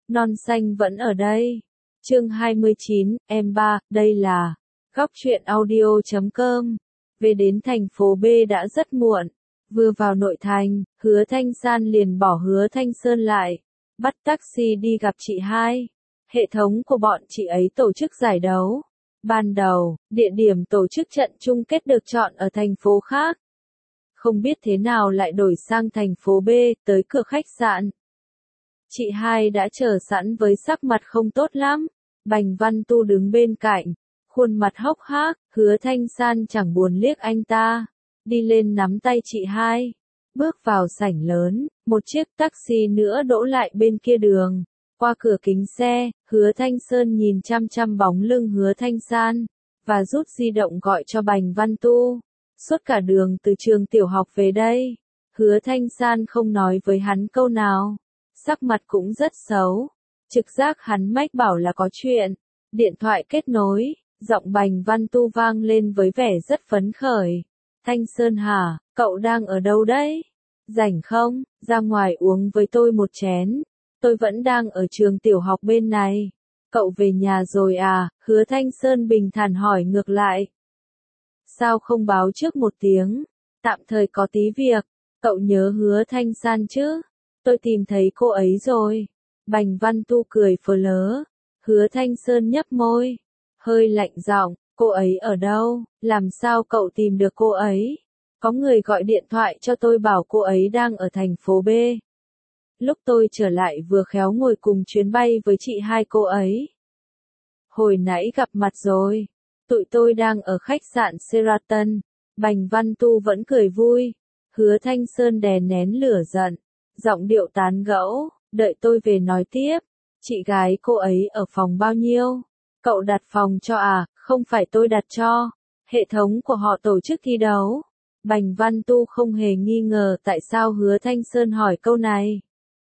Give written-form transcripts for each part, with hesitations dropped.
Non xanh vẫn ở đây. Chương 29, em ba, đây là Góc truyện audio.com. Về đến thành phố B đã rất muộn. Vừa vào nội thành, Hứa Thanh San liền bỏ Hứa Thanh Sơn lại, bắt taxi đi gặp chị hai. Hệ thống của bọn chị ấy tổ chức giải đấu. Ban đầu, địa điểm tổ chức trận chung kết được chọn ở thành phố khác. Không biết thế nào lại đổi sang thành phố B, tới cửa khách sạn. Chị hai đã chờ sẵn với sắc mặt không tốt lắm. Bành Văn Tu đứng bên cạnh, khuôn mặt hốc hác. Hứa Thanh San chẳng buồn liếc anh ta, đi lên nắm tay chị hai, bước vào sảnh lớn. Một chiếc taxi nữa đỗ lại bên kia đường. Qua cửa kính xe, Hứa Thanh Sơn nhìn chăm chăm bóng lưng Hứa Thanh San, và rút di động gọi cho Bành Văn Tu. Suốt cả đường từ trường tiểu học về đây, Hứa Thanh San không nói với hắn câu nào, sắc mặt cũng rất xấu. Trực giác hắn mách bảo là có chuyện. Điện thoại kết nối, giọng Bành Văn Tu vang lên với vẻ rất phấn khởi. Thanh Sơn hả, cậu đang ở đâu đấy? Rảnh không, ra ngoài uống với tôi một chén. Tôi vẫn đang ở trường tiểu học bên này. Cậu về nhà rồi à? Hứa Thanh Sơn bình thản hỏi ngược lại. Sao không báo trước một tiếng? Tạm thời có tí việc. Cậu nhớ Hứa Thanh San chứ? Tôi tìm thấy cô ấy rồi. Bành Văn Tu cười phờ lớ. Hứa Thanh Sơn nhấp môi, hơi lạnh giọng, cô ấy ở đâu? Làm sao cậu tìm được cô ấy? Có người gọi điện thoại cho tôi bảo cô ấy đang ở thành phố B. Lúc tôi trở lại vừa khéo ngồi cùng chuyến bay với chị hai cô ấy. Hồi nãy gặp mặt rồi. Tụi tôi đang ở khách sạn Sheraton. Bành Văn Tu vẫn cười vui. Hứa Thanh Sơn đè nén lửa giận, giọng điệu tán gẫu, đợi tôi về nói tiếp. Chị gái cô ấy ở phòng bao nhiêu? Cậu đặt phòng cho à? Không phải tôi đặt cho. Hệ thống của họ tổ chức thi đấu. Bành Văn Tu không hề nghi ngờ tại sao Hứa Thanh Sơn hỏi câu này.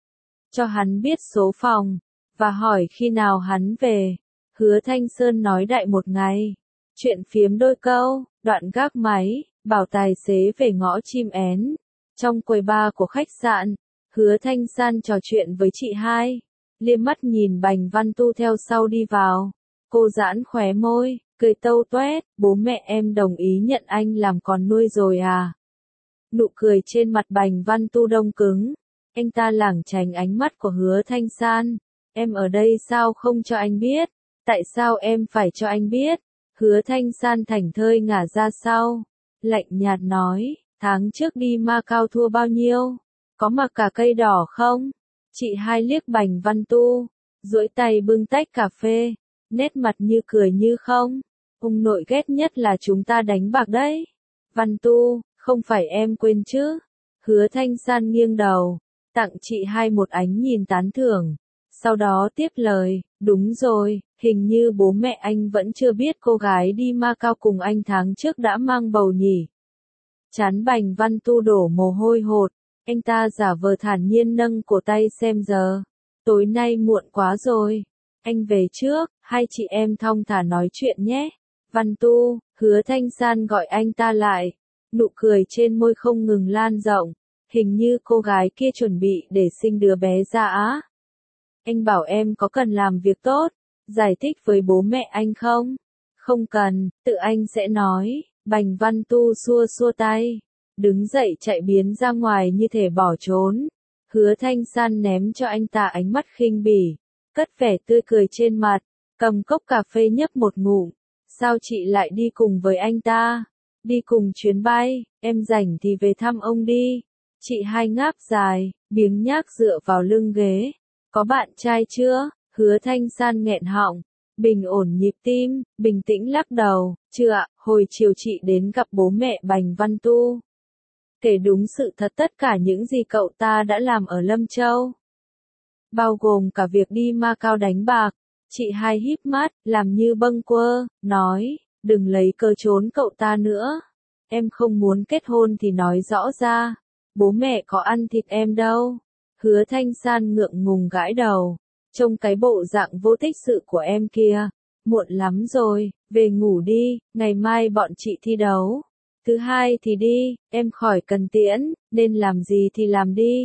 Cho hắn biết số phòng, và hỏi khi nào hắn về. Hứa Thanh Sơn nói đại một ngày. Chuyện phiếm đôi câu, đoạn gác máy, bảo tài xế về ngõ chim én. Trong quầy bar của khách sạn, Hứa Thanh San trò chuyện với chị hai. Liếc mắt nhìn Bành Văn Tu theo sau đi vào. Cô giãn khóe môi, cười tâu toét, bố mẹ em đồng ý nhận anh làm con nuôi rồi à? Nụ cười trên mặt Bành Văn Tu đông cứng. Anh ta lảng tránh ánh mắt của Hứa Thanh San. Em ở đây sao không cho anh biết? Tại sao em phải cho anh biết? Hứa Thanh San thảnh thơi ngả ra sau. Lạnh nhạt nói, tháng trước đi Macau thua bao nhiêu? Có mặc cả cây đỏ không? Chị hai liếc Bành Văn Tu, duỗi tay bưng tách cà phê, nét mặt như cười như không. Ông nội ghét nhất là chúng ta đánh bạc đấy. Văn Tu, không phải em quên chứ? Hứa Thanh San nghiêng đầu, tặng chị hai một ánh nhìn tán thưởng. Sau đó tiếp lời, đúng rồi, hình như bố mẹ anh vẫn chưa biết cô gái đi Macau cùng anh tháng trước đã mang bầu nhỉ. Trán Bành Văn Tu đổ mồ hôi hột. Anh ta giả vờ thản nhiên nâng cổ tay xem giờ. Tối nay muộn quá rồi. Anh về trước, hai chị em thong thả nói chuyện nhé. Văn Tu, Hứa Thanh San gọi anh ta lại. Nụ cười trên môi không ngừng lan rộng. Hình như cô gái kia chuẩn bị để sinh đứa bé ra á. Anh bảo em có cần làm việc tốt, giải thích với bố mẹ anh không? Không cần, tự anh sẽ nói. Bành Văn Tu xua xua tay, đứng dậy chạy biến ra ngoài như thể bỏ trốn. Hứa Thanh San ném cho anh ta ánh mắt khinh bỉ, cất vẻ tươi cười trên mặt, cầm cốc cà phê nhấp một ngụm. Sao chị lại đi cùng với anh ta? Đi cùng chuyến bay, em rảnh thì về thăm ông đi. Chị hai ngáp dài, biếng nhác dựa vào lưng ghế. Có bạn trai chưa? Hứa Thanh San nghẹn họng, bình ổn nhịp tim, bình tĩnh lắc đầu. Chưa ạ, hồi chiều chị đến gặp bố mẹ Bành Văn Tu. Kể đúng sự thật tất cả những gì cậu ta đã làm ở Lâm Châu. Bao gồm cả việc đi Macau đánh bạc. Chị hai híp mắt, làm như bâng quơ, nói, đừng lấy cớ trốn cậu ta nữa. Em không muốn kết hôn thì nói rõ ra. Bố mẹ có ăn thịt em đâu. Hứa Thanh San ngượng ngùng gãi đầu. Trông cái bộ dạng vô tích sự của em kia. Muộn lắm rồi, về ngủ đi, ngày mai bọn chị thi đấu. Thứ hai thì đi, em khỏi cần tiễn, nên làm gì thì làm đi.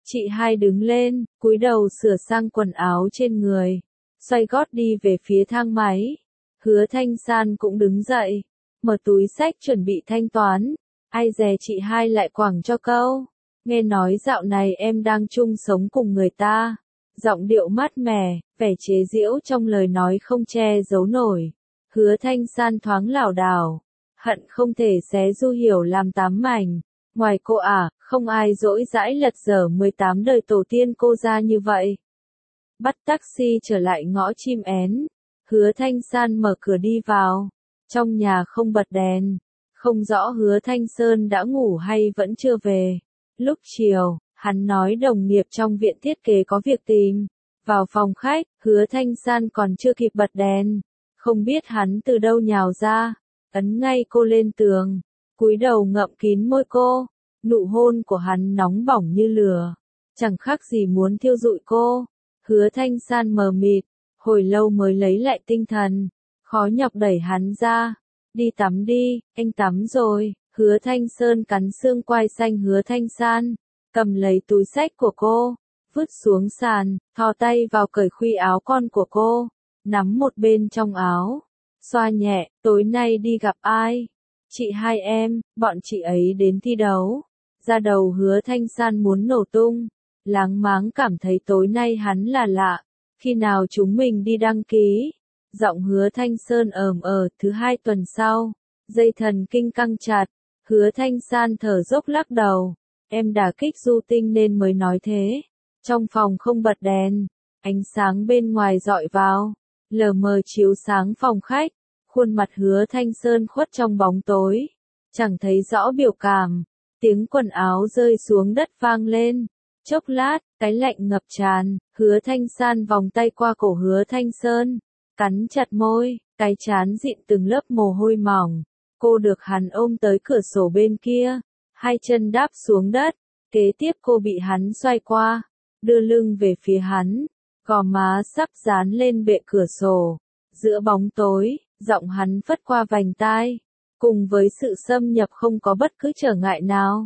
Chị hai đứng lên, cúi đầu sửa sang quần áo trên người, xoay gót đi về phía thang máy. Hứa Thanh San cũng đứng dậy, mở túi xách chuẩn bị thanh toán. Ai dè chị hai lại quẳng cho câu: nghe nói dạo này em đang chung sống cùng người ta. Giọng điệu mát mẻ, vẻ chế giễu trong lời nói không che giấu nổi. Hứa Thanh San thoáng lảo đảo, hận không thể xé Du Hiểu làm 8 mảnh. Ngoài cô không ai dỗi dãi lật dở 18 đời tổ tiên cô ra như vậy. Bắt taxi trở lại ngõ Chim Én, Hứa Thanh San mở cửa đi vào. Trong nhà không bật đèn, không rõ Hứa Thanh Sơn đã ngủ hay vẫn chưa về. Lúc chiều, hắn nói đồng nghiệp trong viện thiết kế có việc tìm. Vào phòng khách, Hứa Thanh San còn chưa kịp bật đèn. Không biết hắn từ đâu nhào ra, ấn ngay cô lên tường, cúi đầu ngậm kín môi cô. Nụ hôn của hắn nóng bỏng như lửa, chẳng khác gì muốn thiêu rụi cô. Hứa Thanh San mờ mịt, hồi lâu mới lấy lại tinh thần, khó nhọc đẩy hắn ra. Đi tắm đi, anh tắm rồi. Hứa Thanh Sơn cắn xương quai xanh Hứa Thanh San, cầm lấy túi xách của cô, vứt xuống sàn, thò tay vào cởi khuy áo con của cô, nắm một bên trong áo, xoa nhẹ. Tối nay đi gặp ai? Chị hai em, bọn chị ấy đến thi đấu. Da đầu Hứa Thanh San muốn nổ tung, láng máng cảm thấy tối nay hắn là lạ. Khi nào chúng mình đi đăng ký? Giọng Hứa Thanh Sơn thứ 2 tuần sau. Dây thần kinh căng chặt, Hứa Thanh San thở dốc lắc đầu. Em đả kích du tinh nên mới nói thế. Trong phòng không bật đèn, ánh sáng bên ngoài dọi vào, lờ mờ chiếu sáng phòng khách. Khuôn mặt Hứa Thanh Sơn khuất trong bóng tối, chẳng thấy rõ biểu cảm. Tiếng quần áo rơi xuống đất vang lên. Chốc lát, cái lạnh ngập tràn. Hứa Thanh San vòng tay qua cổ Hứa Thanh Sơn, cắn chặt môi, cái trán dịn từng lớp mồ hôi mỏng. Cô được hắn ôm tới cửa sổ bên kia, hai chân đáp xuống đất. Kế tiếp cô bị hắn xoay qua, đưa lưng về phía hắn, gò má sắp dán lên bệ cửa sổ. Giữa bóng tối, giọng hắn phất qua vành tai, cùng với sự xâm nhập không có bất cứ trở ngại nào.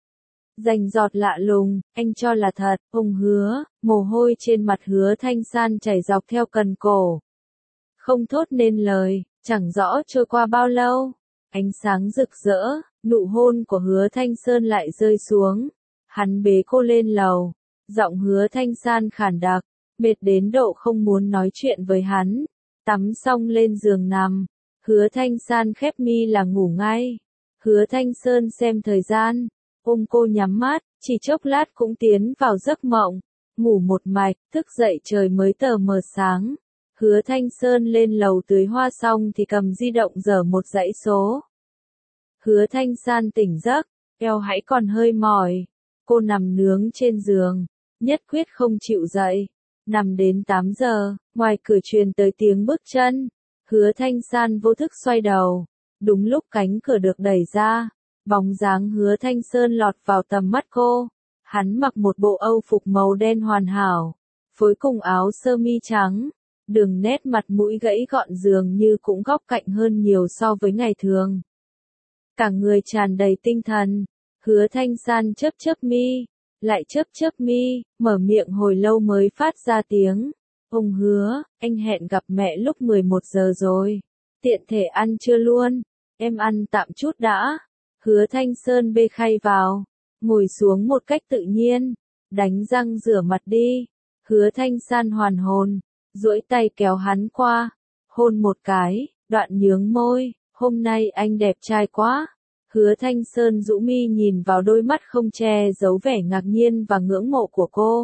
Rành giọt lạ lùng, anh cho là thật, ông Hứa. Mồ hôi trên mặt Hứa Thanh San chảy dọc theo cần cổ, không thốt nên lời. Chẳng rõ trôi qua bao lâu, ánh sáng rực rỡ, nụ hôn của Hứa Thanh Sơn lại rơi xuống. Hắn bế cô lên lầu, giọng Hứa Thanh San khản đặc, mệt đến độ không muốn nói chuyện với hắn. Tắm xong lên giường nằm, Hứa Thanh San khép mi là ngủ ngay. Hứa Thanh Sơn xem thời gian, ôm cô nhắm mắt, chỉ chốc lát cũng tiến vào giấc mộng. Ngủ một mạch, thức dậy trời mới tờ mờ sáng. Hứa Thanh Sơn lên lầu tưới hoa xong thì cầm di động dở một dãy số. Hứa Thanh San tỉnh giấc, eo hãy còn hơi mỏi. Cô nằm nướng trên giường, nhất quyết không chịu dậy. Nằm đến 8 giờ, ngoài cửa truyền tới tiếng bước chân. Hứa Thanh San vô thức xoay đầu. Đúng lúc cánh cửa được đẩy ra, bóng dáng Hứa Thanh Sơn lọt vào tầm mắt cô. Hắn mặc một bộ âu phục màu đen hoàn hảo, phối cùng áo sơ mi trắng. Đường nét mặt mũi gãy gọn dường như cũng góc cạnh hơn nhiều so với ngày thường. Cả người tràn đầy tinh thần. Hứa Thanh San chớp chớp mi, lại chớp chớp mi, mở miệng hồi lâu mới phát ra tiếng. Ông Hứa, anh hẹn gặp mẹ lúc 11 giờ rồi. Tiện thể ăn trưa luôn. Em ăn tạm chút đã. Hứa Thanh Sơn bê khay vào, ngồi xuống một cách tự nhiên. Đánh răng rửa mặt đi. Hứa Thanh San hoàn hồn, duỗi tay kéo hắn qua, hôn một cái, đoạn nhướng môi. Hôm nay anh đẹp trai quá. Hứa Thanh Sơn rũ mi nhìn vào đôi mắt không che giấu vẻ ngạc nhiên và ngưỡng mộ của cô.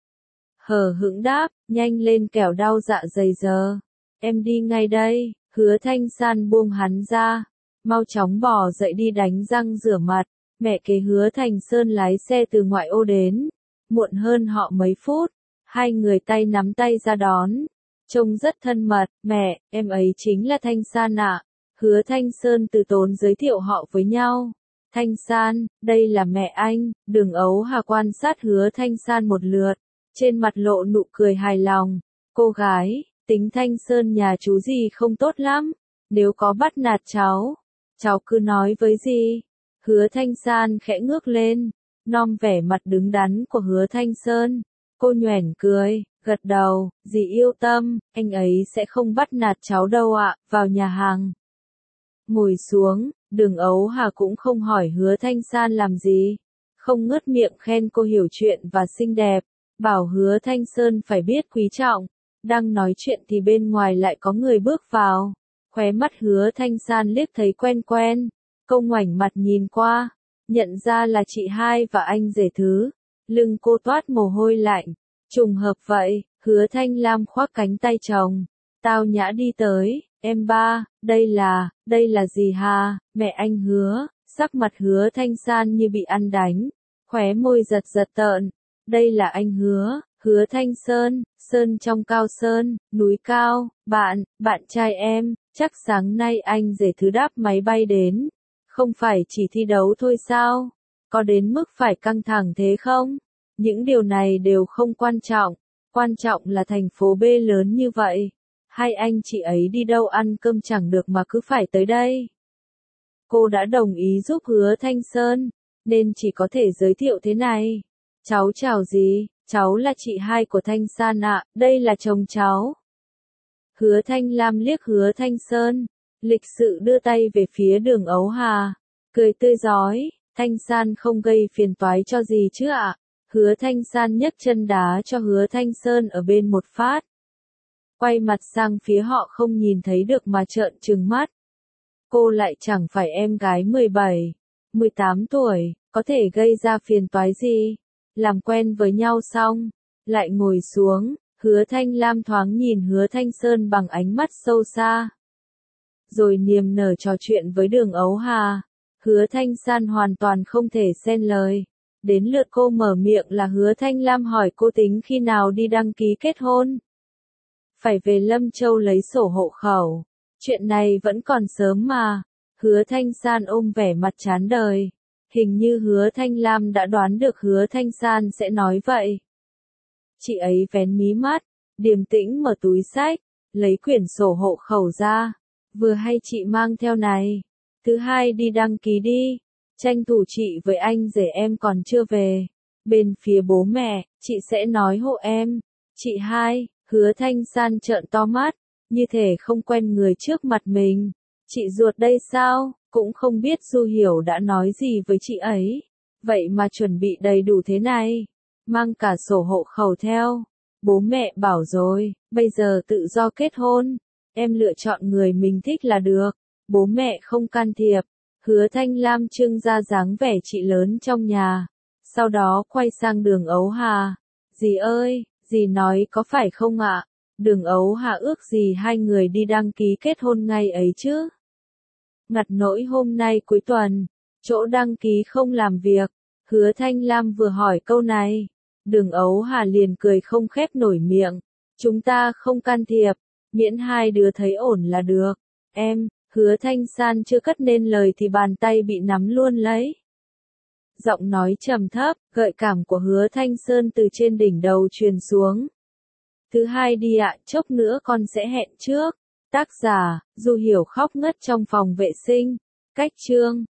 Hờ hững đáp, nhanh lên kẻo đau dạ dày giờ. Em đi ngay đây. Hứa Thanh San buông hắn ra, mau chóng bỏ dậy đi đánh răng rửa mặt. Mẹ kế Hứa Thanh Sơn lái xe từ ngoại ô đến, muộn hơn họ mấy phút. Hai người tay nắm tay ra đón, trông rất thân mật. Mẹ, em ấy chính là Thanh San ạ. Hứa Thanh Sơn từ tốn giới thiệu họ với nhau. Thanh San, đây là mẹ anh. Đường Ấu Hà quan sát Hứa Thanh San một lượt, trên mặt lộ nụ cười hài lòng. Cô gái, tính Thanh Sơn nhà chú gì không tốt lắm. Nếu có bắt nạt cháu cứ nói với gì. Hứa Thanh San khẽ ngước lên, nom vẻ mặt đứng đắn của Hứa Thanh Sơn. Cô nhoẻn cười, gật đầu, dì yêu tâm, anh ấy sẽ không bắt nạt cháu đâu ạ, vào nhà hàng. Ngồi xuống, Đường Ấu Hà cũng không hỏi Hứa Thanh San làm gì. Không ngớt miệng khen cô hiểu chuyện và xinh đẹp, bảo Hứa Thanh Sơn phải biết quý trọng. Đang nói chuyện thì bên ngoài lại có người bước vào. Khóe mắt Hứa Thanh San liếc thấy quen quen. Cô ngoảnh mặt nhìn qua, nhận ra là chị hai và anh rể Thứ. Lưng cô toát mồ hôi lạnh. Trùng hợp vậy, Hứa Thanh Lam khoác cánh tay chồng. Tao nhã đi tới, em ba, đây là gì hà, mẹ anh Hứa. Sắc mặt Hứa Thanh San như bị ăn đánh. Khóe môi giật giật tợn. Đây là anh Hứa, Hứa Thanh Sơn, Sơn trong cao sơn, núi cao, bạn trai em, chắc sáng nay anh rể Thứ đáp máy bay đến. Không phải chỉ thi đấu thôi sao? Có đến mức phải căng thẳng thế không? Những điều này đều không quan trọng là thành phố B lớn như vậy. Hai anh chị ấy đi đâu ăn cơm chẳng được mà cứ phải tới đây. Cô đã đồng ý giúp Hứa Thanh Sơn, nên chỉ có thể giới thiệu thế này. Cháu chào dì, cháu là chị hai của Thanh San ạ, đây là chồng cháu. Hứa Thanh Lam liếc Hứa Thanh Sơn, lịch sự đưa tay về phía Đường Ấu Hà, cười tươi rói, Thanh San không gây phiền toái cho gì chứ ạ. Hứa Thanh San nhấc chân đá cho Hứa Thanh Sơn ở bên một phát. Quay mặt sang phía họ không nhìn thấy được mà trợn trừng mắt. Cô lại chẳng phải em gái 17, 18 tuổi, có thể gây ra phiền toái gì. Làm quen với nhau xong, lại ngồi xuống, Hứa Thanh Lam thoáng nhìn Hứa Thanh Sơn bằng ánh mắt sâu xa. Rồi niềm nở trò chuyện với Đường Ấu Hà. Hứa Thanh San hoàn toàn không thể xen lời. Đến lượt cô mở miệng là Hứa Thanh Lam hỏi cô tính khi nào đi đăng ký kết hôn. Phải về Lâm Châu lấy sổ hộ khẩu. Chuyện này vẫn còn sớm mà. Hứa Thanh San ôm vẻ mặt chán đời. Hình như Hứa Thanh Lam đã đoán được Hứa Thanh San sẽ nói vậy. Chị ấy vén mí mắt, điềm tĩnh mở túi xách, lấy quyển sổ hộ khẩu ra. Vừa hay chị mang theo này. Thứ hai đi đăng ký đi. Tranh thủ chị với anh rể em còn chưa về. Bên phía bố mẹ, chị sẽ nói hộ em. Chị hai, Hứa Thanh San trợn to mắt, như thể không quen người trước mặt mình. Chị ruột đây sao, cũng không biết Du Hiểu đã nói gì với chị ấy. Vậy mà chuẩn bị đầy đủ thế này. Mang cả sổ hộ khẩu theo. Bố mẹ bảo rồi, bây giờ tự do kết hôn. Em lựa chọn người mình thích là được. Bố mẹ không can thiệp. Hứa Thanh Lam trưng ra dáng vẻ chị lớn trong nhà. Sau đó quay sang Đường Ấu Hà. Dì ơi, dì nói có phải không ạ? Đường Ấu Hà ước gì hai người đi đăng ký kết hôn ngay ấy chứ? Ngặt nỗi hôm nay cuối tuần, chỗ đăng ký không làm việc. Hứa Thanh Lam vừa hỏi câu này. Đường Ấu Hà liền cười không khép nổi miệng. Chúng ta không can thiệp, miễn hai đứa thấy ổn là được. Em, Hứa Thanh San chưa cất nên lời thì bàn tay bị nắm luôn lấy. Giọng nói trầm thấp, gợi cảm của Hứa Thanh Sơn từ trên đỉnh đầu truyền xuống. Thứ hai đi ạ, chốc nữa con sẽ hẹn trước. Tác giả, Du Hiểu khóc ngất trong phòng vệ sinh. Cách chương